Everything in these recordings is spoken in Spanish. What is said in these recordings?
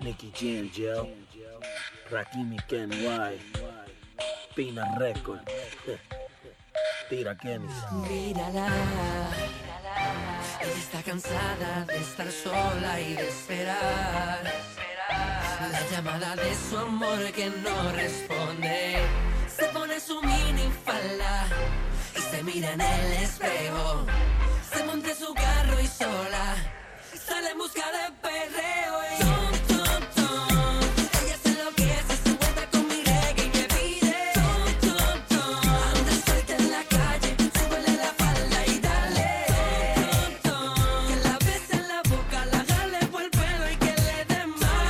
Nicky Jam, yo. Rakimi Kenway. Pina Record. Tira Kemis. Mírala, ella está cansada de estar sola y de esperar la llamada de su amor que no responde. Se pone su minifalda y se mira en el espejo. Se monta en su carro y sola sale en busca de perreo. Tom, tom, tom. Ella se enloquece, se vuelve con mi reggae y me pide tom, tom, tom. Anda suelta en la calle, súbele la falda y dale tom, tom, tom. Que la bese en la boca, la jale por el pelo y que le dé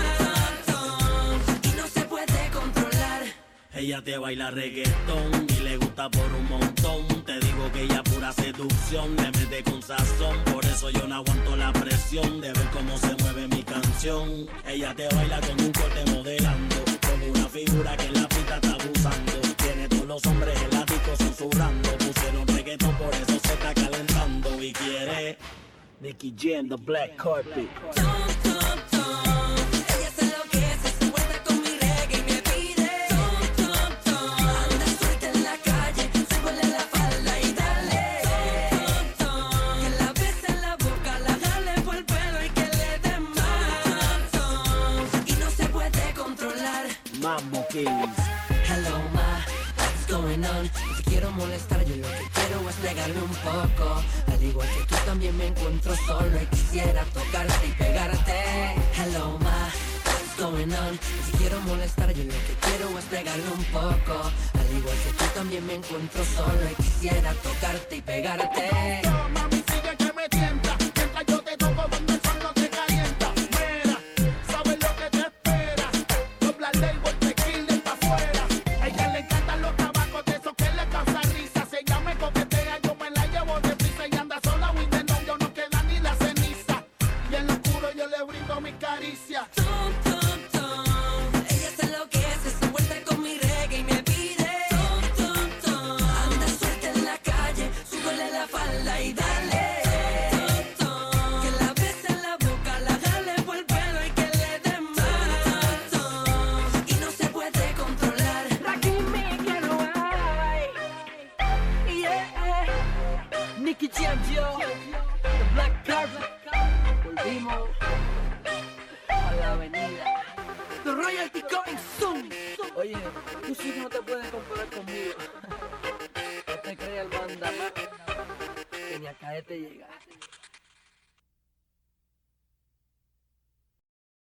más tom. Y no se puede controlar. Ella te baila reggaetón y le gusta por un montón. Te digo que ella pura seducción, le mete con sazón. Por eso yo no aguanto la presión de ver cómo se mueve mi canción. Ella te baila con un corte modelando, con una figura que en la pista está abusando. Tiene todos los hombres elásticos susurrando. Pusieron reggaetón, por eso se está calentando. Y quiere Nicky Jam, the black carpet. Tom, tom, tom. Ella se enloquece, se vuelve con mi reggae y me pide tom, tom, tom. Anda suelta en la calle, súbele la falda y dale tom, tom. Que la bese en la boca, la jale por el pelo y que le dé más tom. Y no se puede controlar. Mambo Kings. Hello ma, what's going on? No te quiero molestar, yo lo que quiero es pegarme un poco. Al igual que tú también me encuentro solo y quisiera tocarte y pegarte. Hello ma, what's going on? No te quiero molestar, yo lo que quiero es pegarme un poco. Al igual que tú también me encuentro solo y quisiera tocarte y pegarte. Yo, mami, sigue que me tienta. Mientras yo te toco donde el sol no te calienta. Mira, sabes lo que te espera. Dobla el label, tequila y pa' afuera. A ella le encantan los tabacos de esos que le causan risa. Si ella me coquetea, yo me la llevo de prisa. Y anda sola, with the novio, no queda ni la ceniza. Y en lo oscuro yo le brindo mi caricia. Tom, tom, tom. Ella se enloquece, se vuelve con mi reggae y me pide tom, tom, tom. Anda suelta en la calle, súbele la falda y dale tom, tom. Que la bese en la boca, la jale por el pelo y que le dé más tom. Y no se puede controlar. Nicky Jam, yo. The black carpet. Volvimos a la avenida. The royalty coming soon. Oye, tú sí no te puedes comparar conmigo. No te creas el banda más. Que ni a caerte llega.